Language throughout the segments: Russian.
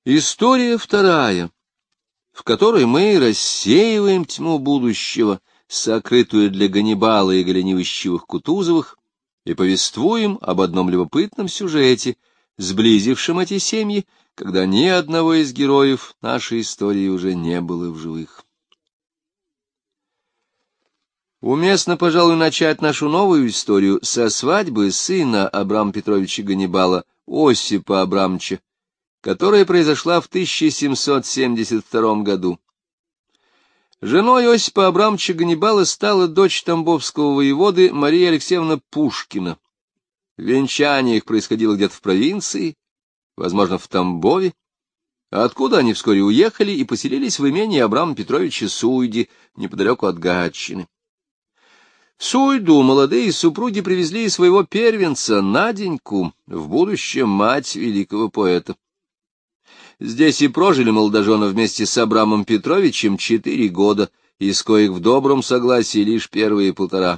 История вторая, в которой мы рассеиваем тьму будущего, сокрытую для Ганнибала и Голенищевых-Кутузовых, и повествуем об одном любопытном сюжете, сблизившем эти семьи, когда ни одного из героев нашей истории уже не было в живых. Уместно, пожалуй, начать нашу новую историю со свадьбы сына Абрама Петровича Ганнибала, Осипа Абрамовича, которая произошла в 1772 году. Женой Осипа Абрамовича Ганнибала стала дочь тамбовского воеводы Мария Алексеевна Пушкина. Венчание их происходило где-то в провинции, возможно, в Тамбове, откуда они вскоре уехали и поселились в имении Абрама Петровича Суйди, неподалеку от Гатчины. В Суйду молодые супруги привезли своего первенца, Наденьку, в будущем мать великого поэта. Здесь и прожили молодожены вместе с Абрамом Петровичем 4 года, из коих в добром согласии лишь первые 1,5.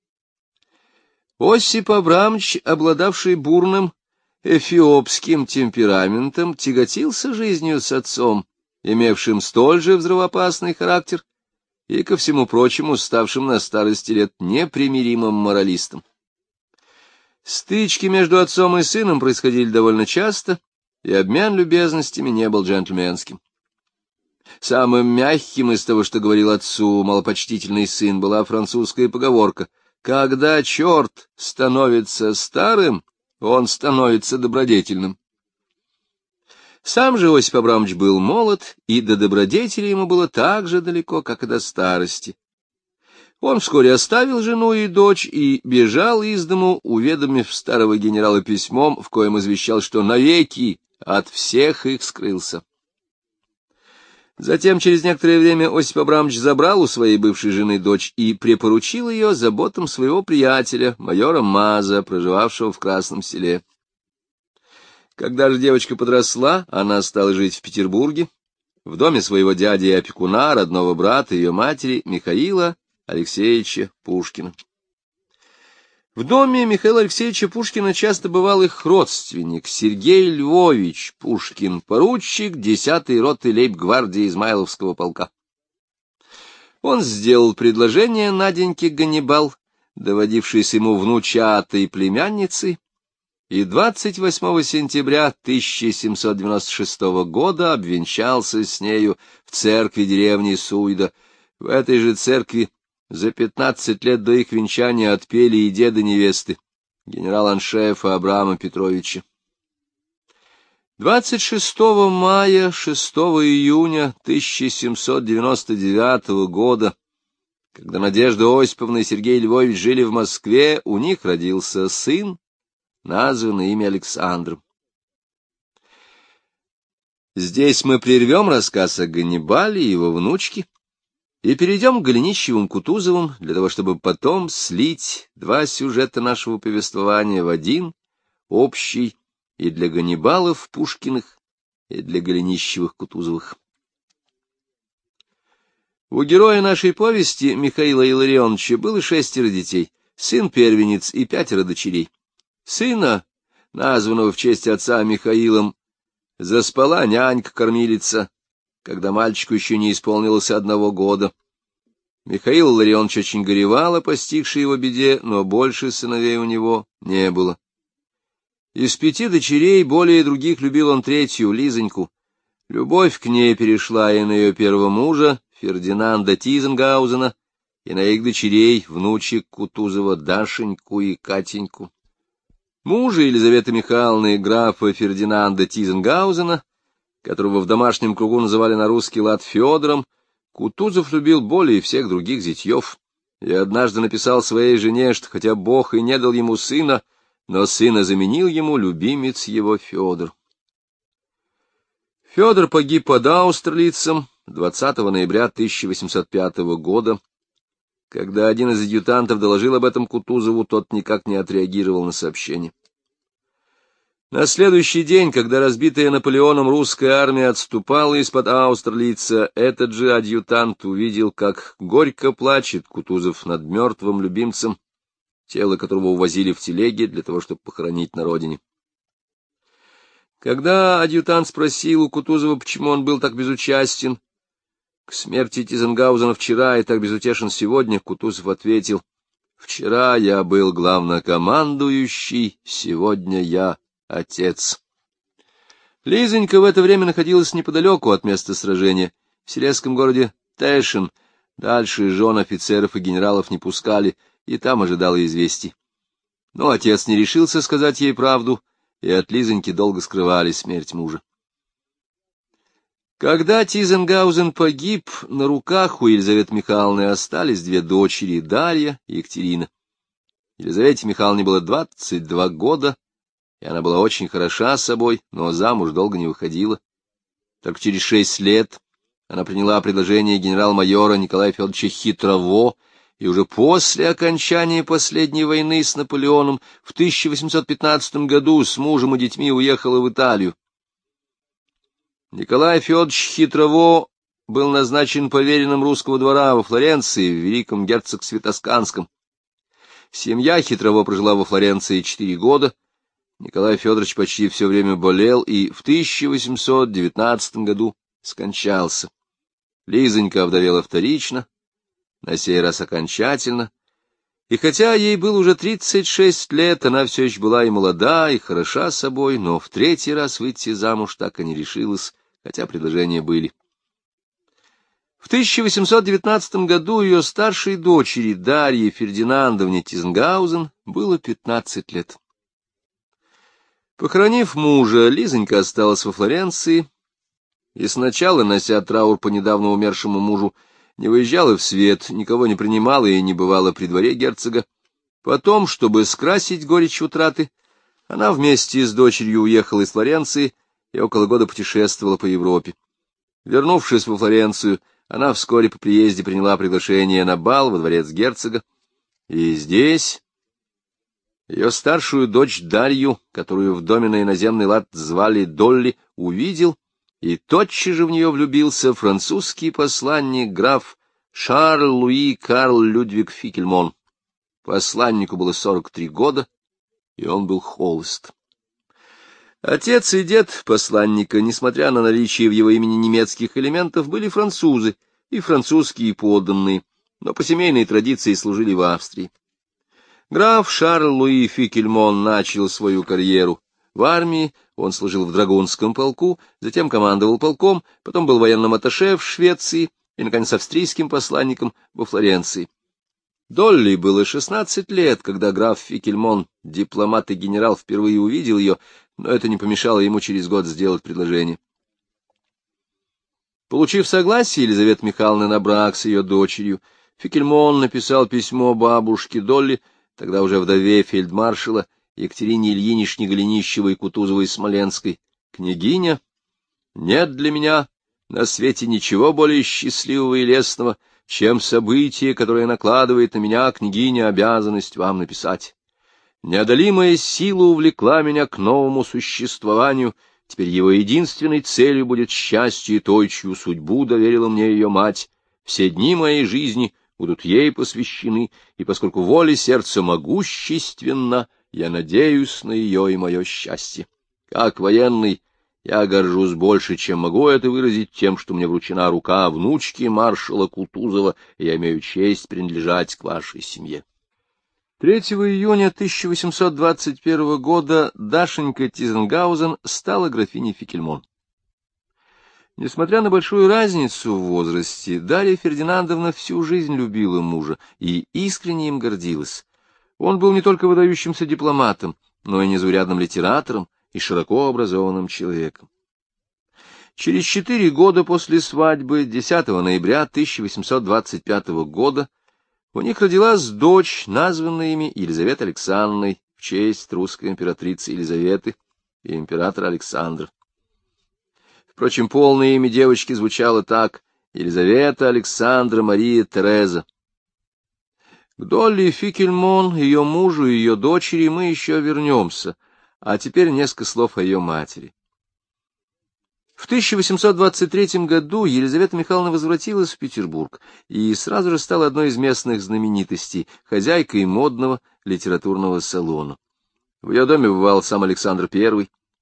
Осип Абрамович, обладавший бурным эфиопским темпераментом, тяготился жизнью с отцом, имевшим столь же взрывоопасный характер, и, ко всему прочему, ставшим на старости лет непримиримым моралистом. Стычки между отцом и сыном происходили довольно часто, и обмен любезностями не был джентльменским. Самым мягким из того, что говорил отцу малопочтительный сын, была французская поговорка: «Когда черт становится старым, он становится добродетельным». Сам же Осип Абрамович был молод, и до добродетели ему было так же далеко, как и до старости. Он вскоре оставил жену и дочь и бежал из дому, уведомив старого генерала письмом, в коем извещал, что навеки от всех их скрылся. Затем, через некоторое время, Осип Абрамович забрал у своей бывшей жены дочь и препоручил ее заботам своего приятеля, майора Маза, проживавшего в Красном Селе. Когда же девочка подросла, она стала жить в Петербурге, в доме своего дяди и опекуна, родного брата ее матери, Михаила Алексеевича Пушкина. В доме Михаила Алексеевича Пушкина часто бывал их родственник Сергей Львович Пушкин, поручик 10-й роты лейб-гвардии Измайловского полка. Он сделал предложение Наденьке Ганнибал, доводившейся ему внучатой племянницей, и 28 сентября 1796 года обвенчался с нею в церкви деревни Суйда. В этой же церкви за 15 лет до их венчания отпели и деда невесты, генерал-аншефа Абрама Петровича. 26 мая, 6 июня 1799 года, когда Надежда Осиповна и Сергей Львович жили в Москве, у них родился сын, названный ими Александром. Здесь мы прервем рассказ о Ганнибале и его внучке и перейдем к Голенищевым-Кутузовым для того, чтобы потом слить два сюжета нашего повествования в один, общий, и для Ганнибалов Пушкиных, и для Голенищевых-Кутузовых. У героя нашей повести, Михаила Илларионовича, было 6 детей, сын-первенец и 5 дочерей. Сына, названного в честь отца Михаилом, заспала нянька-кормилица, когда мальчику еще не исполнилось 1 года. Михаил Илларионович очень горевал о постигшей его беде, но больше сыновей у него не было. Из 5 дочерей более других любил он 3-ю, Лизоньку. Любовь к ней перешла и на ее первого мужа, Фердинанда Тизенгаузена, и на их дочерей, внучек Кутузова, Дашеньку и Катеньку. Мужа Елизаветы Михайловны, графа Фердинанда Тизенгаузена, которого в домашнем кругу называли на русский лад Федором, Кутузов любил более всех других зятьев, и однажды написал своей жене, что хотя Бог и не дал ему сына, но сына заменил ему любимец его Федор. Федор погиб под Аустерлицем 20 ноября 1805 года. Когда один из адъютантов доложил об этом Кутузову, тот никак не отреагировал на сообщение. На следующий день, когда разбитая Наполеоном русская армия отступала из-под Аустерлица, этот же адъютант увидел, как горько плачет Кутузов над мертвым любимцем, тело которого увозили в телеге для того, чтобы похоронить на родине. Когда адъютант спросил у Кутузова, почему он был так безучастен к смерти Тизенгаузена вчера и так безутешен сегодня, Кутузов ответил: «Вчера я был главнокомандующий, сегодня я отец». Лизонька в это время находилась неподалеку от места сражения, в сирийском городе Тэшин. Дальше жен офицеров и генералов не пускали, и там ожидала известий. Но отец не решился сказать ей правду, и от Лизоньки долго скрывали смерть мужа. Когда Тизенгаузен погиб, на руках у Елизаветы Михайловны остались две дочери, Дарья и Екатерина. Елизавете Михайловне было 22 года, и она была очень хороша собой, но замуж долго не выходила. Только через 6 лет она приняла предложение генерал-майора Николая Федоровича Хитрово, и уже после окончания последней войны с Наполеоном в 1815 году с мужем и детьми уехала в Италию. Николай Федорович Хитрово был назначен поверенным русского двора во Флоренции, в Великом герцогстве Тосканском. Семья Хитрово прожила во Флоренции 4 года. Николай Федорович почти все время болел и в 1819 году скончался. Лизонька овдовела вторично, на сей раз окончательно, и хотя ей было уже 36 лет, она все еще была и молода, и хороша собой, но в третий раз выйти замуж так и не решилась, хотя предложения были. В 1819 году ее старшей дочери Дарье Фердинандовне Тизенгаузен было 15 лет. Похоронив мужа, Лизонька осталась во Флоренции, и сначала, нося траур по недавно умершему мужу, не выезжала в свет, никого не принимала и не бывала при дворе герцога. Потом, чтобы скрасить горечь утраты, она вместе с дочерью уехала из Флоренции и около года путешествовала по Европе. Вернувшись во Флоренцию, она вскоре по приезде приняла приглашение на бал во дворец герцога, и здесь ее старшую дочь Дарью, которую в доме на иноземный лад звали Долли, увидел, и тотчас же в нее влюбился французский посланник граф Шарль Луи Карл Людвиг Фикельмон. Посланнику было 43 года, и он был холост. Отец и дед посланника, несмотря на наличие в его имени немецких элементов, были французы и французские подданные, но по семейной традиции служили в Австрии. Граф Шарль Луи Фикельмон начал свою карьеру в армии, он служил в драгунском полку, затем командовал полком, потом был военным атташе в Швеции и, наконец, австрийским посланником во Флоренции. Долли было 16 лет, когда граф Фикельмон, дипломат и генерал, впервые увидел ее, но это не помешало ему через год сделать предложение. Получив согласие Елизаветы Михайловны на брак с ее дочерью, Фикельмон написал письмо бабушке Долли, тогда уже вдове фельдмаршала Екатерине Ильиничне Голенищевой, Кутузовой, Смоленской: «Княгиня, нет для меня на свете ничего более счастливого и лестного, чем событие, которое накладывает на меня, княгиня, обязанность вам написать. Неодолимая сила увлекла меня к новому существованию, теперь его единственной целью будет счастье той, чью судьбу доверила мне ее мать. Все дни моей жизни будут ей посвящены, и поскольку воля сердца могущественна, я надеюсь на ее и мое счастье. Как военный я горжусь больше, чем могу это выразить, тем, что мне вручена рука внучки маршала Кутузова, и я имею честь принадлежать к вашей семье». 3 июня 1821 года Дашенька Тизенгаузен стала графиней Фикельмон. Несмотря на большую разницу в возрасте, Дарья Фердинандовна всю жизнь любила мужа и искренне им гордилась. Он был не только выдающимся дипломатом, но и незаурядным литератором и широко образованным человеком. Через 4 года после свадьбы, 10 ноября 1825 года, у них родилась дочь, названная ими Елизаветой Александровной в честь русской императрицы Елизаветы и императора Александра. Впрочем, полное имя девочки звучало так: Елизавета Александра Мария Тереза. К Долли Фикельмон, ее мужу и ее дочери мы еще вернемся, а теперь несколько слов о ее матери. В 1823 году Елизавета Михайловна возвратилась в Петербург и сразу же стала одной из местных знаменитостей, хозяйкой модного литературного салона. В ее доме бывал сам Александр I.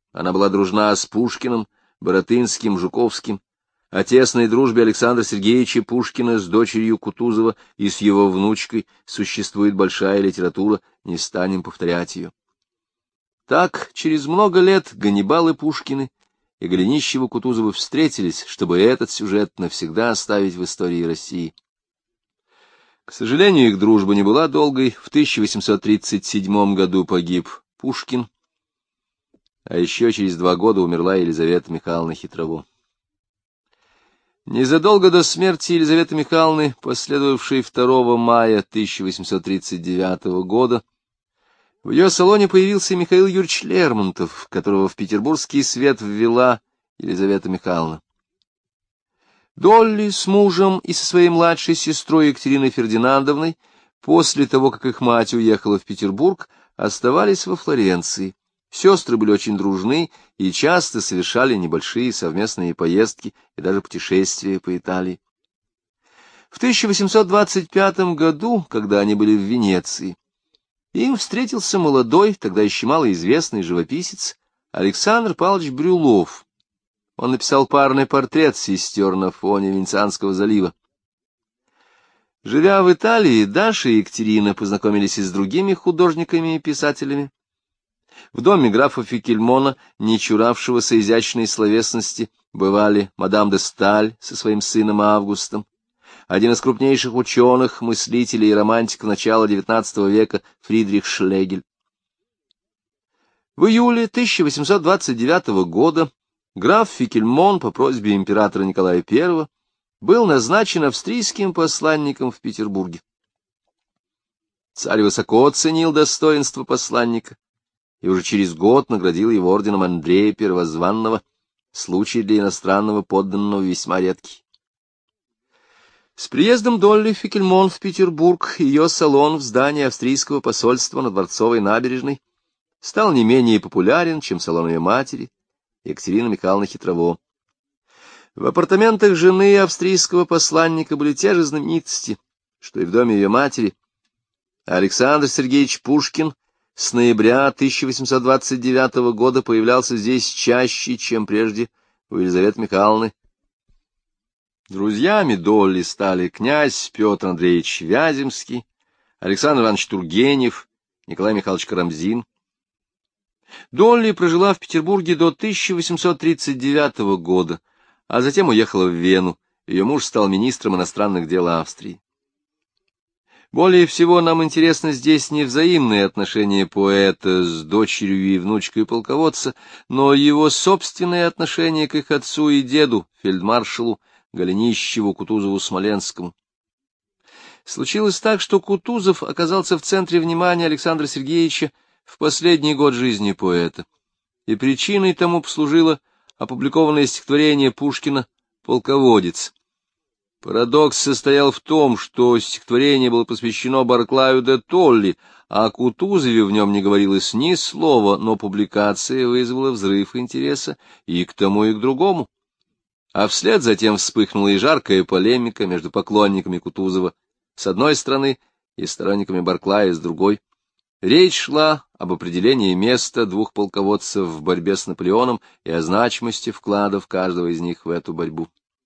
Она была дружна с Пушкиным, Баратынским, Жуковским. О тесной дружбе Александра Сергеевича Пушкина с дочерью Кутузова и с его внучкой существует большая литература, не станем повторять ее. Так, через много лет Ганнибал и Пушкины и Голенищева-Кутузовы встретились, чтобы этот сюжет навсегда оставить в истории России. К сожалению, их дружба не была долгой. В 1837 году погиб Пушкин, а еще через 2 года умерла Елизавета Михайловна Хитрово. Незадолго до смерти Елизаветы Михайловны, последовавшей 2 мая 1839 года, в ее салоне появился Михаил Юрьевич Лермонтов, которого в петербургский свет ввела Елизавета Михайловна. Долли с мужем и со своей младшей сестрой Екатериной Фердинандовной, после того, как их мать уехала в Петербург, оставались во Флоренции. Сестры были очень дружны и часто совершали небольшие совместные поездки и даже путешествия по Италии. В 1825 году, когда они были в Венеции, им встретился молодой, тогда еще малоизвестный живописец Александр Павлович Брюлов. Он написал парный портрет сестер на фоне Венецианского залива. Живя в Италии, Даша и Екатерина познакомились и с другими художниками и писателями. В доме графа Фикельмона, не чуравшегося изящной словесности, бывали мадам де Сталь со своим сыном Августом, один из крупнейших ученых, мыслителей и романтиков начала XIX века Фридрих Шлегель. В июле 1829 года граф Фикельмон по просьбе императора Николая I был назначен австрийским посланником в Петербурге. Царь высоко оценил достоинство посланника и уже через год наградил его орденом Андрея Первозванного, случай для иностранного подданного весьма редкий. С приездом Долли Фикельмон в Петербург ее салон в здании австрийского посольства на Дворцовой набережной стал не менее популярен, чем салон ее матери, Екатерины Михайловны Хитрово. В апартаментах жены австрийского посланника были те же знаменитости, что и в доме ее матери. Александр Сергеевич Пушкин с ноября 1829 года появлялся здесь чаще, чем прежде у Елизаветы Михайловны. Друзьями Долли стали князь Петр Андреевич Вяземский, Александр Иванович Тургенев, Николай Михайлович Карамзин. Долли прожила в Петербурге до 1839 года, а затем уехала в Вену. Ее муж стал министром иностранных дел Австрии. Более всего нам интересно здесь не взаимные отношения поэта с дочерью и внучкой полководца, но его собственное отношение к их отцу и деду, фельдмаршалу Голенищеву, Кутузову, Смоленскому. Случилось так, что Кутузов оказался в центре внимания Александра Сергеевича в последний год жизни поэта, и причиной тому послужило опубликованное стихотворение Пушкина «Полководец». Парадокс состоял в том, что стихотворение было посвящено Барклаю де Толли, а о Кутузове в нем не говорилось ни слова, но публикация вызвала взрыв интереса и к тому, и к другому. А вслед затем вспыхнула и жаркая полемика между поклонниками Кутузова с одной стороны и сторонниками Барклая с другой. Речь шла об определении места двух полководцев в борьбе с Наполеоном и о значимости вкладов каждого из них в эту борьбу.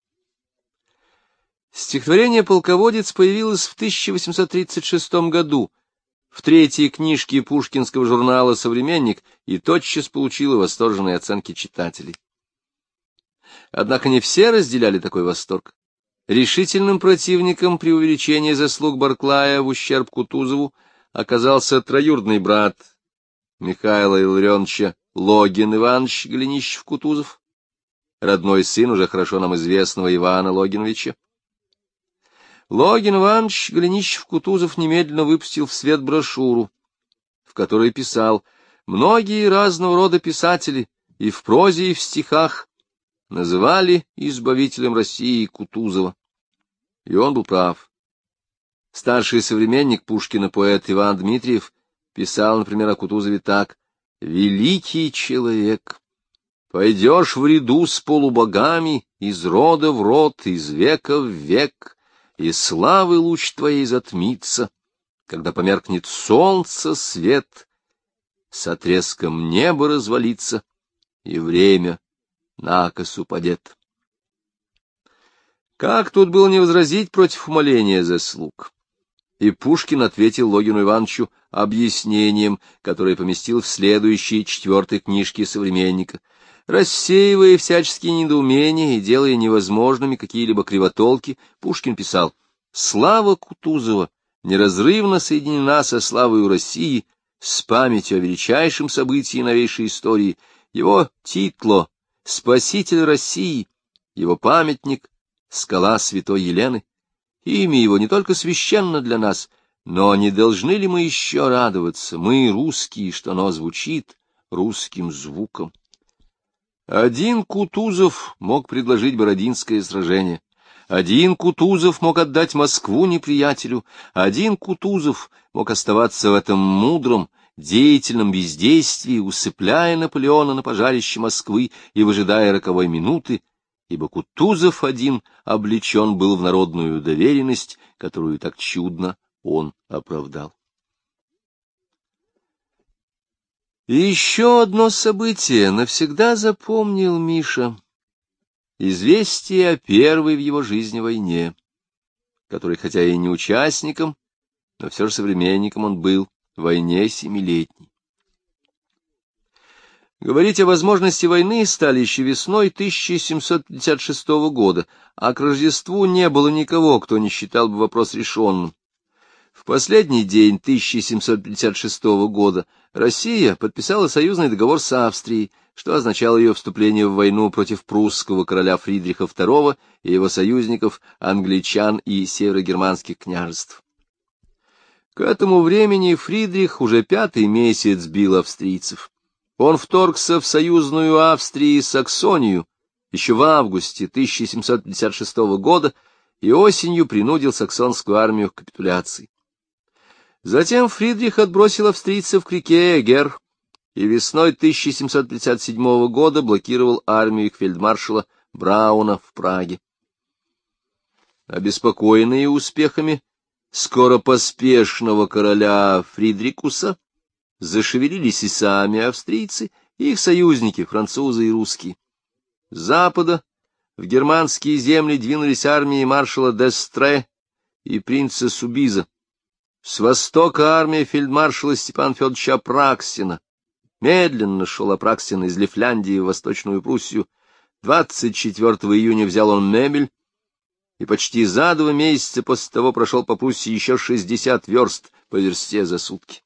Стихотворение «Полководец» появилось в 1836 году в 3-й книжке пушкинского журнала «Современник» и тотчас получило восторженные оценки читателей. Однако не все разделяли такой восторг. Решительным противником преувеличения заслуг Барклая в ущерб Кутузову оказался троюродный брат Михаила Илларионовича Логин Иванович Голенищев-Кутузов, родной сын уже хорошо нам известного Ивана Логиновича. Логин Иванович Голенищев-Кутузов немедленно выпустил в свет брошюру, в которой писал: «Многие разного рода писатели и в прозе, и в стихах называли избавителем России Кутузова». И он был прав. Старший современник Пушкина, поэт Иван Дмитриев, писал, например, о Кутузове так: «Великий человек, пойдешь в ряду с полубогами из рода в род, из века в век, и славы луч твоей затмится, когда померкнет солнце свет, с отрезком неба развалится, и время накос упадет. Как тут было не возразить против умоления заслуг? И Пушкин ответил Логину Ивановичу объяснением, которое поместил в следующей 4-й книжке «Современника». Рассеивая всяческие недоумения и делая невозможными какие-либо кривотолки, Пушкин писал: «Слава Кутузова неразрывно соединена со славою России, с памятью о величайшем событии новейшей истории. Его титло — Спаситель России, его памятник — скала Святой Елены. Имя его не только священно для нас, но не должны ли мы еще радоваться, мы, русские, что оно звучит русским звуком?» Один Кутузов мог предложить Бородинское сражение. Один Кутузов мог отдать Москву неприятелю. Один Кутузов мог оставаться в этом мудром, деятельном бездействии, усыпляя Наполеона на пожарище Москвы и выжидая роковой минуты, ибо Кутузов один облечен был в народную доверенность, которую так чудно он оправдал. И еще одно событие навсегда запомнил Миша. Известие о первой в его жизни войне, которой, хотя и не участником, но все же современником он был, войне 7-летней. Говорить о возможности войны стали еще весной 1756 года, а к Рождеству не было никого, кто не считал бы вопрос решенным. В последний день 1756 года Россия подписала союзный договор с Австрией, что означало ее вступление в войну против прусского короля Фридриха II и его союзников, англичан и северогерманских княжеств. К этому времени Фридрих уже 5-й месяц бил австрийцев. Он вторгся в союзную Австрии Саксонию еще в августе 1756 года и осенью принудил саксонскую армию к капитуляции. Затем Фридрих отбросил австрийцев к реке Эгер и весной 1757 года блокировал армию их фельдмаршала Брауна в Праге. Обеспокоенные успехами скоропоспешного короля Фридрикуса зашевелились и сами австрийцы, и их союзники, французы и русские. С запада в германские земли двинулись армии маршала Д'Эстре и принца Субиза. С востока армия фельдмаршала Степана Федоровича Апраксина. Медленно шел Апраксин из Лифляндии в Восточную Пруссию. 24 июня взял он Мебель, и почти за 2 месяца после того прошел по Пруссии еще 60 верст по версте за сутки.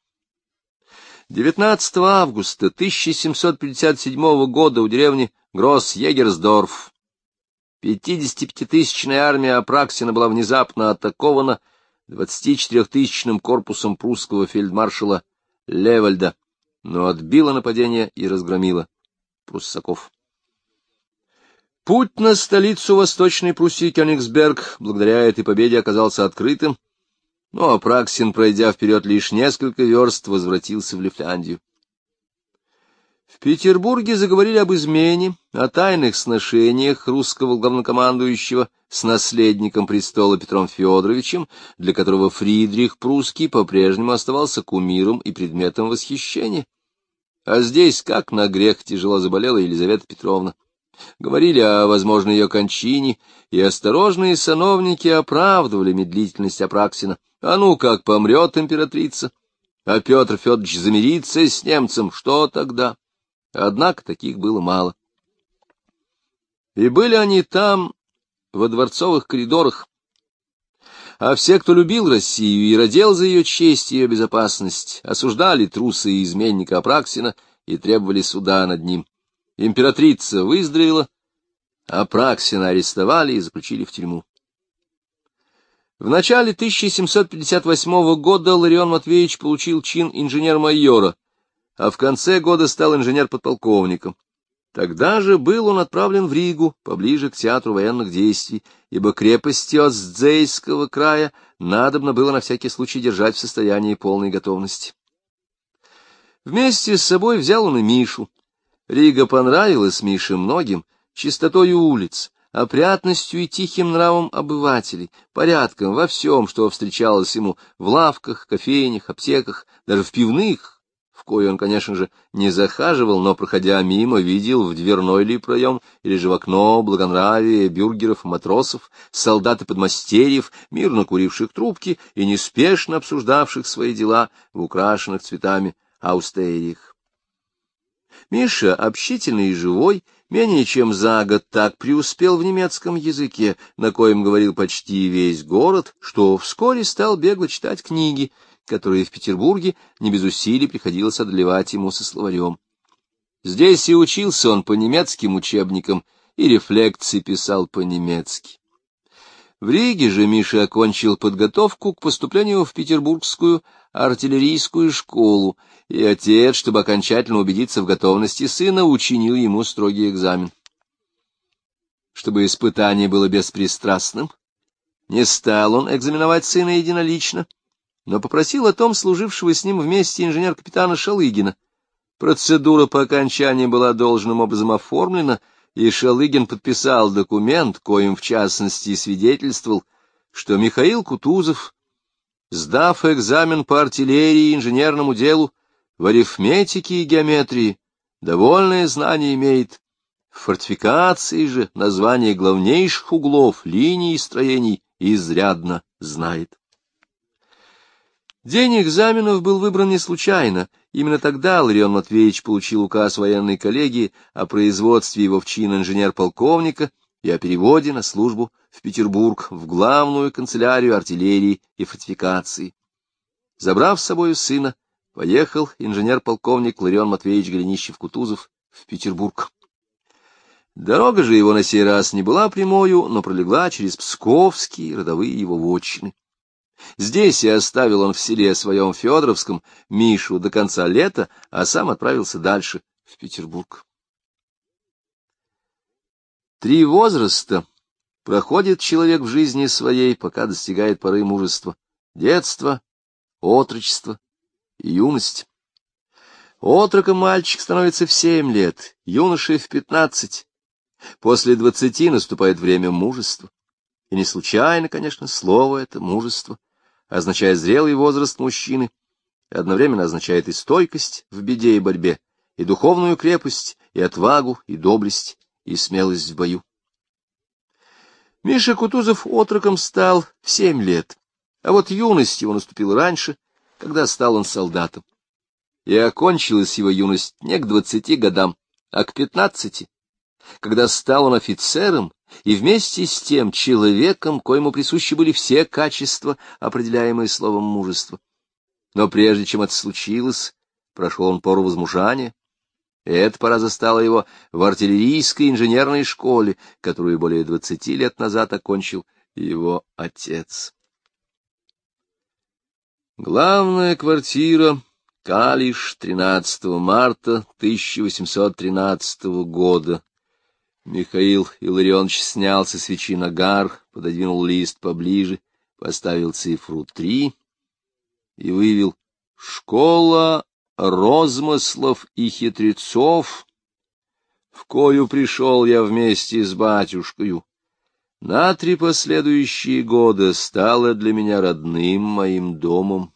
19 августа 1757 года у деревни Гросс-Егерсдорф 55-тысячная армия Апраксина была внезапно атакована 24-тысячным корпусом прусского фельдмаршала Левальда, но отбила нападение и разгромила пруссаков. Путь на столицу Восточной Пруссии Кёнигсберг благодаря этой победе оказался открытым, но Апраксин, пройдя вперед лишь несколько верст, возвратился в Лифляндию. В Петербурге заговорили об измене, о тайных сношениях русского главнокомандующего с наследником престола Петром Федоровичем, для которого Фридрих Прусский по-прежнему оставался кумиром и предметом восхищения. А здесь, как на грех, тяжело заболела Елизавета Петровна. Говорили о возможной ее кончине, и осторожные сановники оправдывали медлительность Апраксина. А ну, как помрет императрица, а Петр Федорович замирится с немцем, что тогда? Однако таких было мало. И были они там, во дворцовых коридорах. А все, кто любил Россию и родил за ее честь и ее безопасность, осуждали труса и изменника Апраксина и требовали суда над ним. Императрица выздоровела, Апраксина арестовали и заключили в тюрьму. В начале 1758 года Ларион Матвеевич получил чин инженер-майора, а в конце года стал инженер-подполковником. Тогда же был он отправлен в Ригу, поближе к театру военных действий, ибо крепости Оздзейского края надобно было на всякий случай держать в состоянии полной готовности. Вместе с собой взял он и Мишу. Рига понравилась Мише многим, чистотою улиц, опрятностью и тихим нравом обывателей, порядком во всем, что встречалось ему в лавках, кофейнях, аптеках, даже в пивных, в кою он, конечно же, не захаживал, но, проходя мимо, видел в дверной ли проем или же в окно благонравие бюргеров и матросов, солдат и подмастерьев, мирно куривших трубки и неспешно обсуждавших свои дела в украшенных цветами аустериях. Миша, общительный и живой, менее чем за год так преуспел в немецком языке, на коем говорил почти весь город, что вскоре стал бегло читать книги, которые в Петербурге не без усилий приходилось одолевать ему со словарем. Здесь и учился он по немецким учебникам, и рефлекции писал по-немецки. В Риге же Миша окончил подготовку к поступлению в Петербургскую артиллерийскую школу, и отец, чтобы окончательно убедиться в готовности сына, учинил ему строгий экзамен. Чтобы испытание было беспристрастным, не стал он экзаменовать сына единолично, но попросил о том служившего с ним вместе инженер-капитана Шалыгина. Процедура по окончании была должным образом оформлена, и Шалыгин подписал документ, коим в частности свидетельствовал, что Михаил Кутузов, сдав экзамен по артиллерии и инженерному делу, в арифметике и геометрии довольное знание имеет, в фортификации же название главнейших углов, линий и строений изрядно знает. День экзаменов был выбран не случайно. Именно тогда Ларион Матвеевич получил указ военной коллегии о производстве его в чин инженер-полковника и о переводе на службу в Петербург, в главную канцелярию артиллерии и фортификации. Забрав с собою сына, поехал инженер-полковник Ларион Матвеевич Голенищев-Кутузов в Петербург. Дорога же его на сей раз не была прямою, но пролегла через псковские родовые его вотчины. Здесь и оставил он в селе своем Федоровском Мишу до конца лета, а сам отправился дальше, в Петербург. 3 возраста проходит человек в жизни своей, пока достигает поры мужества: детство, отрочество и юность. Отроком мальчик становится в 7 лет, юношей в 15. После 20 наступает время мужества. И не случайно, конечно, слово это «мужество» означает зрелый возраст мужчины, и одновременно означает и стойкость в беде и борьбе, и духовную крепость, и отвагу, и доблесть, и смелость в бою. Миша Кутузов отроком стал в 7 лет, а вот юность его наступила раньше, когда стал он солдатом. И окончилась его юность не к 20 годам, а к 15, когда стал он офицером, и вместе с тем человеком, коему присущи были все качества, определяемые словом мужество. Но прежде чем это случилось, прошел он пору возмужания, и эта пора застала его в артиллерийской инженерной школе, которую более 20 лет назад окончил его отец. Главная квартира, Калиш, 13 марта 1813 года. Михаил Илларионович снял со свечи нагар, пододвинул лист поближе, поставил цифру 3 и вывел: «Школа розмыслов и хитрецов, в кою пришел я вместе с батюшкою, на 3 последующие года стала для меня родным моим домом».